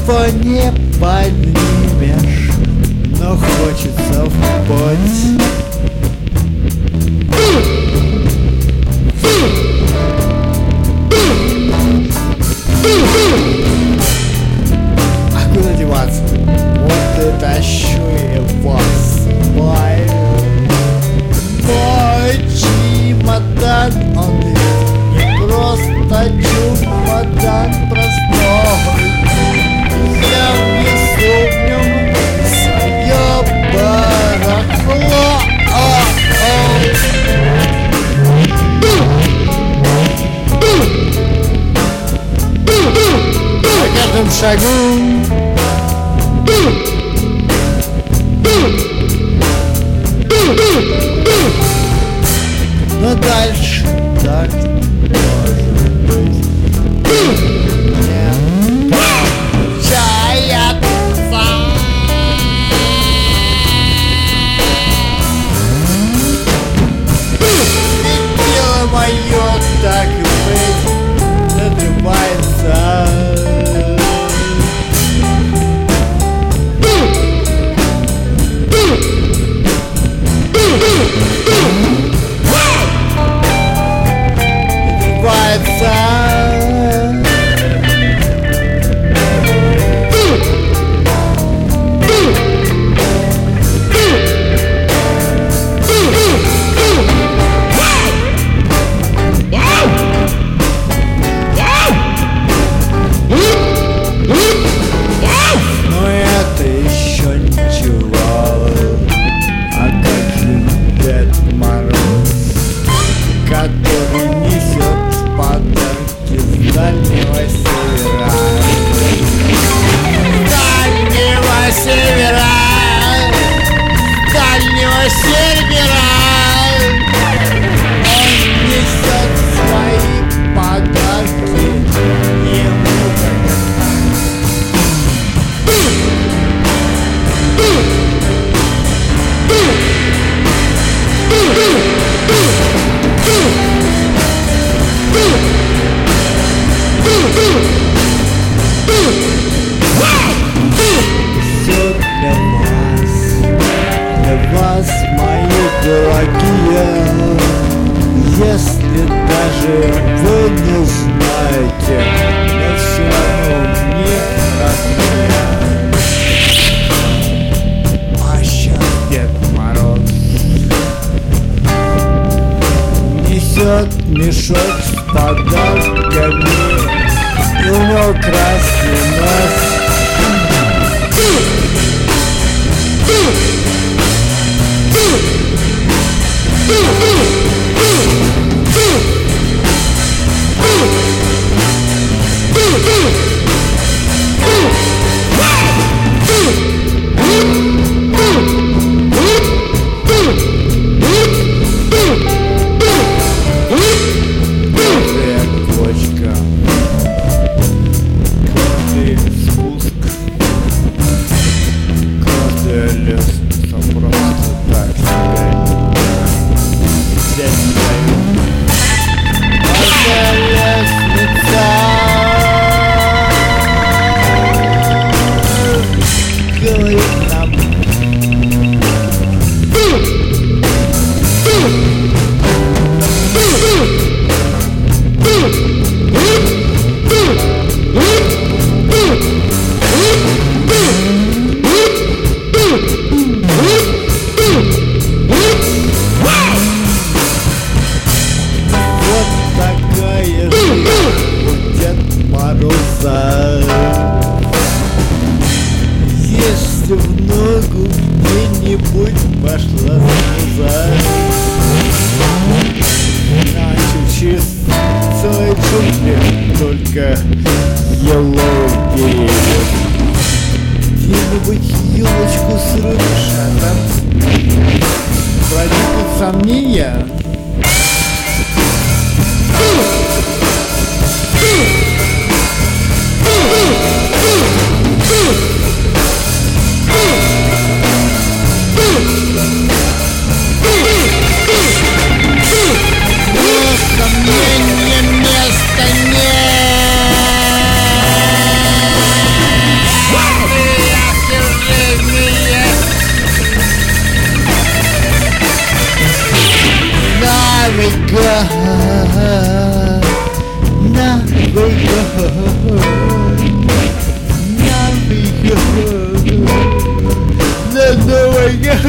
его не поднимешь, но хочется в путь. А куда деваться? Вот и тащу его с собой. Мой чемодан, он ведь не просто чемодан простой. Я внесу в нем свое барахло. На каждом шагу но дальше так может быть не получается. И дело мое так и быть надрывается. Но это еще ничего. А как же Дед Мороз, который несет подарки с дальнего севера? Дальнего севера! Дальнего севера! Он несет свои подарки ему. Все для вас, мои дорогие. Если даже вы не знаете, но все равно мне родные. А сейчас Дед Мороз несет мешок с подарками, и у него красный нос. Кочка, крутый спуск, каждая лестница просто так себе. Здесь дают. Каждая лестница говорит нам. Вот такая жизнь у Дед Мороза. Если в ногу где-нибудь пошла слеза, иначе через целые джунгли только еловых деревьев. Где-нибудь елочку срубишь, а там возникнут сомнения. Сомнения места нет. год, Новый год, Новый год, на Новый год,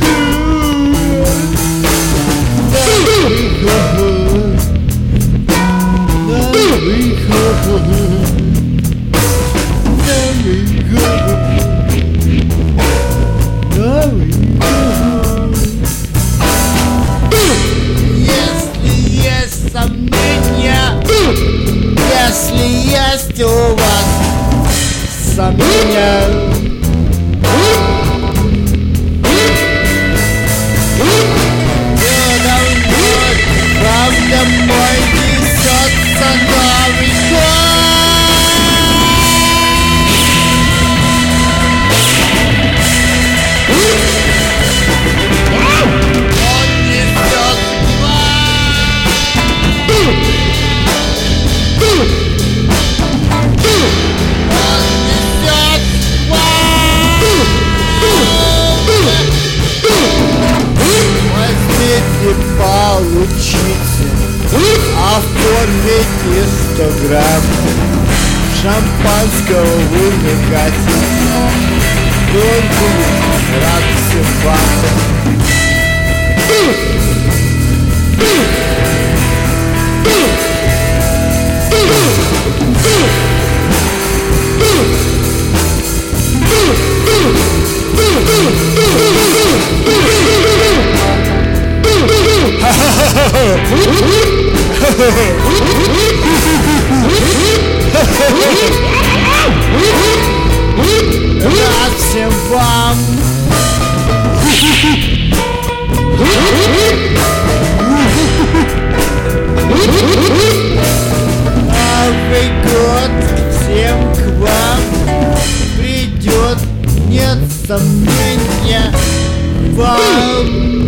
Новый год, Новый год, Новый год, Новый год. Если есть сомнения, если есть у вас сомнения, вам домой несется Новый год. Он несет возьмите, получите, оформите 100 грамм шампанского, вы не хотите, он будет рад всем вам. Рад всем вам. Новый год всем к вам придет, нет сомнения, вам.